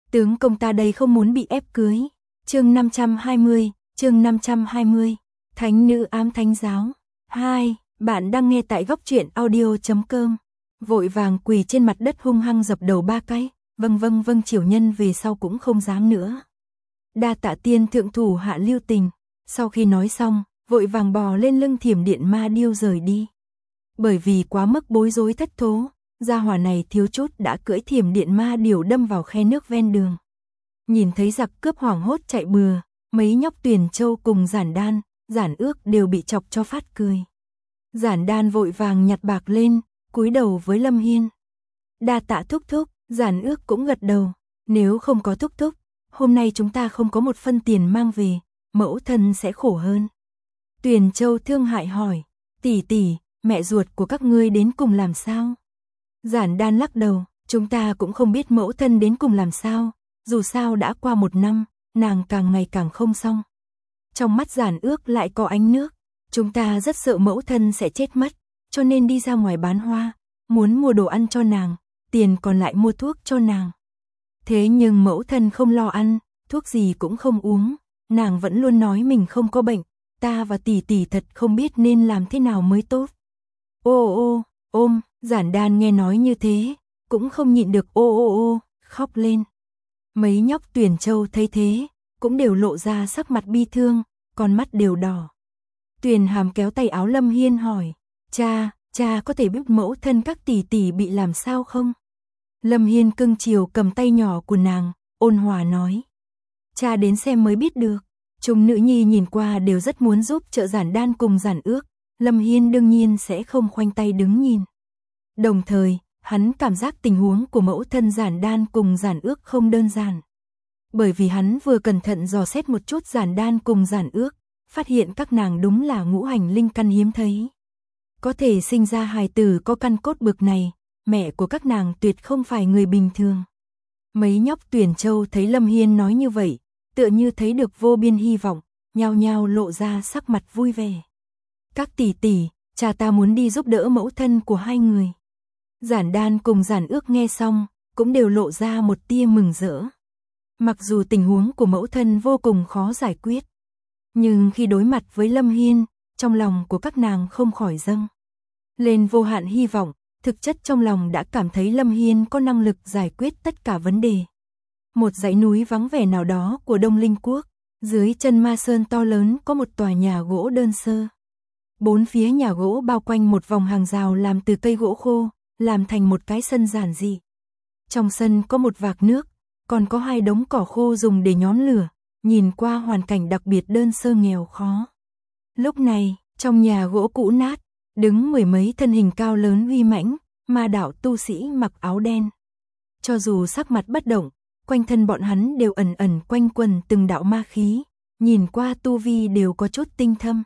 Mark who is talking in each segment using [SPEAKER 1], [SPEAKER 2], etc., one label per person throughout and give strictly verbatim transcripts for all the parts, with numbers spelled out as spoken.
[SPEAKER 1] Tướng công ta đây không muốn bị ép cưới. Chương năm trăm hai mươi, chương năm trăm hai mươi. Thánh nữ ám thánh giáo. hai. Bạn đang nghe tại góc truyện audio chấm com. Vội vàng quỳ trên mặt đất hung hăng dập đầu ba cái, vâng vâng vâng triều nhân về sau cũng không dám nữa. Đa tạ tiên thượng thủ hạ lưu tình. Sau khi nói xong, vội vàng bò lên lưng Thiểm Điện Ma Điêu rời đi. Bởi vì quá mức bối rối thất thố, gia hỏa này thiếu chút đã cưỡi Thiểm Điện Ma Điểu đâm vào khe nước ven đường. Nhìn thấy giặc cướp hoảng hốt chạy bừa, mấy nhóc Tuyền Châu cùng Giản Đan, Giản Ước đều bị chọc cho phát cười. Giản Đan vội vàng nhặt bạc lên, cúi đầu với Lâm Hiên. Đa tạ thúc thúc, Giản Ước cũng gật đầu, nếu không có thúc thúc, hôm nay chúng ta không có một phân tiền mang về, mẫu thân sẽ khổ hơn. Tuyền Châu thương hại hỏi, tỷ tỷ, mẹ ruột của các ngươi đến cùng làm sao? Giản Đan lắc đầu, chúng ta cũng không biết mẫu thân đến cùng làm sao, dù sao đã qua một năm, nàng càng ngày càng không xong. Trong mắt Giản Ước lại có ánh nước, chúng ta rất sợ mẫu thân sẽ chết mất, cho nên đi ra ngoài bán hoa, muốn mua đồ ăn cho nàng, tiền còn lại mua thuốc cho nàng. Thế nhưng mẫu thân không lo ăn, thuốc gì cũng không uống, nàng vẫn luôn nói mình không có bệnh, ta và tỷ tỷ thật không biết nên làm thế nào mới tốt. Ô ô, ôm, Giản Đan nghe nói như thế, cũng không nhịn được ô ô ô, khóc lên. Mấy nhóc Tuyền Châu thấy thế, cũng đều lộ ra sắc mặt bi thương, con mắt đều đỏ. Tuyền Hàm kéo tay áo Lâm Hiên hỏi, cha, cha có thể biết mẫu thân các tỷ tỷ bị làm sao không? Lâm Hiên cưng chiều cầm tay nhỏ của nàng, ôn hòa nói. Cha đến xem mới biết được. Chúng nữ nhi nhìn qua đều rất muốn giúp trợ Giản Đan cùng Giản Ước, Lâm Hiên đương nhiên sẽ không khoanh tay đứng nhìn. Đồng thời, hắn cảm giác tình huống của mẫu thân Giản Đan cùng Giản Ước không đơn giản. Bởi vì hắn vừa cẩn thận dò xét một chút Giản Đan cùng Giản Ước, phát hiện các nàng đúng là ngũ hành linh căn hiếm thấy. Có thể sinh ra hài tử có căn cốt bực này, mẹ của các nàng tuyệt không phải người bình thường. Mấy nhóc Tuyền Châu thấy Lâm Hiên nói như vậy, tựa như thấy được vô biên hy vọng, nhao nhao lộ ra sắc mặt vui vẻ. Các tỷ tỷ, cha ta muốn đi giúp đỡ mẫu thân của hai người. Giản Đan cùng Giản Ước nghe xong, cũng đều lộ ra một tia mừng rỡ. Mặc dù tình huống của mẫu thân vô cùng khó giải quyết, nhưng khi đối mặt với Lâm Hiên, trong lòng của các nàng không khỏi dâng lên vô hạn hy vọng, thực chất trong lòng đã cảm thấy Lâm Hiên có năng lực giải quyết tất cả vấn đề. Một dãy núi vắng vẻ nào đó của Đông Linh Quốc, dưới chân Ma Sơn to lớn có một tòa nhà gỗ đơn sơ. Bốn phía nhà gỗ bao quanh một vòng hàng rào làm từ cây gỗ khô, làm thành một cái sân giản dị. Trong sân có một vạc nước, còn có hai đống cỏ khô dùng để nhóm lửa, nhìn qua hoàn cảnh đặc biệt đơn sơ nghèo khó. Lúc này, trong nhà gỗ cũ nát, đứng mười mấy thân hình cao lớn uy mãnh, ma đạo tu sĩ mặc áo đen. Cho dù sắc mặt bất động, quanh thân bọn hắn đều ẩn ẩn quanh quần từng đạo ma khí, nhìn qua tu vi đều có chút tinh thâm.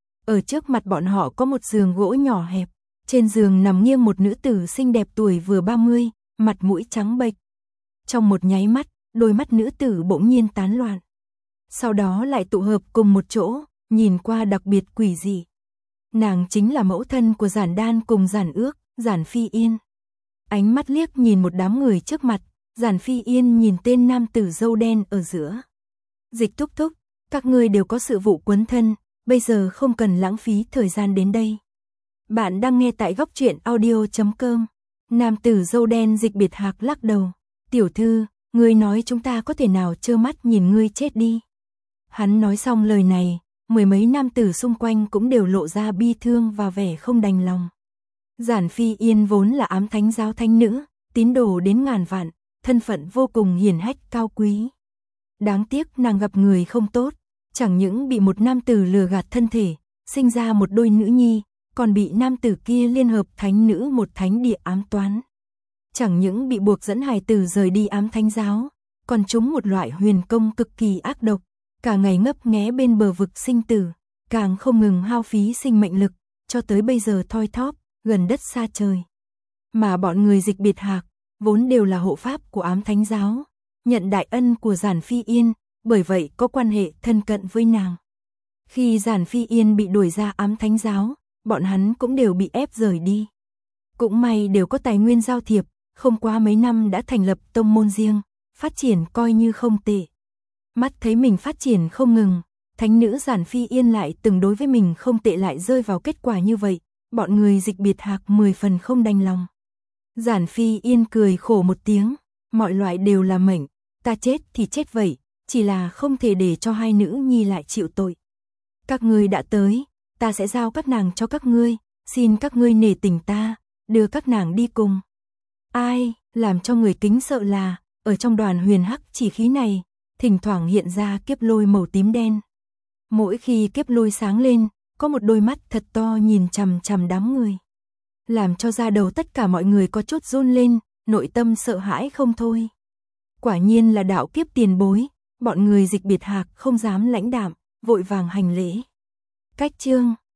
[SPEAKER 1] Ở trước mặt bọn họ có một giường gỗ nhỏ hẹp, trên giường nằm nghiêng một nữ tử xinh đẹp tuổi vừa ba mươi, mặt mũi trắng bệch. Trong một nháy mắt, đôi mắt nữ tử bỗng nhiên tán loạn. Sau đó lại tụ hợp cùng một chỗ, nhìn qua đặc biệt quỷ dị. Nàng chính là mẫu thân của Giản Đan cùng Giản Ước, Giản Phi Yên. Ánh mắt liếc nhìn một đám người trước mặt, Giản Phi Yên nhìn tên nam tử râu đen ở giữa. Dịch thúc thúc, các ngươi đều có sự vụ quấn thân, bây giờ không cần lãng phí thời gian đến đây. Bạn đang nghe tại góc truyện audio chấm com. Nam tử râu đen Dịch Biệt Hạc lắc đầu. Tiểu thư, ngươi nói chúng ta có thể nào trơ mắt nhìn ngươi chết đi. Hắn nói xong lời này, mười mấy nam tử xung quanh cũng đều lộ ra bi thương và vẻ không đành lòng. Giản Phi Yên vốn là ám thánh giáo thánh nữ, tín đồ đến ngàn vạn, thân phận vô cùng hiển hách cao quý. Đáng tiếc nàng gặp người không tốt, chẳng những bị một nam tử lừa gạt thân thể, sinh ra một đôi nữ nhi, còn bị nam tử kia liên hợp thánh nữ một thánh địa ám toán. Chẳng những bị buộc dẫn hài tử rời đi ám thánh giáo, còn trúng một loại huyền công cực kỳ ác độc, cả ngày ngấp nghé bên bờ vực sinh tử, càng không ngừng hao phí sinh mệnh lực, cho tới bây giờ thoi thóp, gần đất xa trời. Mà bọn người Dịch Biệt Hạc, vốn đều là hộ pháp của ám thánh giáo, nhận đại ân của Giản Phi Yên, bởi vậy có quan hệ thân cận với nàng. Khi Giản Phi Yên bị đuổi ra ám thánh giáo, bọn hắn cũng đều bị ép rời đi. Cũng may đều có tài nguyên giao thiệp, không quá mấy năm đã thành lập tông môn riêng, phát triển coi như không tệ. Mắt thấy mình phát triển không ngừng, thánh nữ Giản Phi Yên lại từng đối với mình không tệ lại rơi vào kết quả như vậy, bọn người Dịch Biệt Hạc mười phần không đành lòng. Giản Phi Yên cười khổ một tiếng, mọi loại đều là mệnh, ta chết thì chết vậy, chỉ là không thể để cho hai nữ nhi lại chịu tội. Các ngươi đã tới, ta sẽ giao các nàng cho các ngươi, xin các ngươi nể tình ta, đưa các nàng đi cùng. Ai, làm cho người kính sợ là, ở trong đoàn huyền hắc chỉ khí này, thỉnh thoảng hiện ra kiếp lôi màu tím đen. Mỗi khi kiếp lôi sáng lên, có một đôi mắt thật to nhìn chằm chằm đám người. Làm cho da đầu tất cả mọi người có chút run lên, nội tâm sợ hãi không thôi. Quả nhiên là đạo kiếp tiền bối, bọn người Dịch Biệt Hạc không dám lãnh đạm, vội vàng hành lễ. Cách chương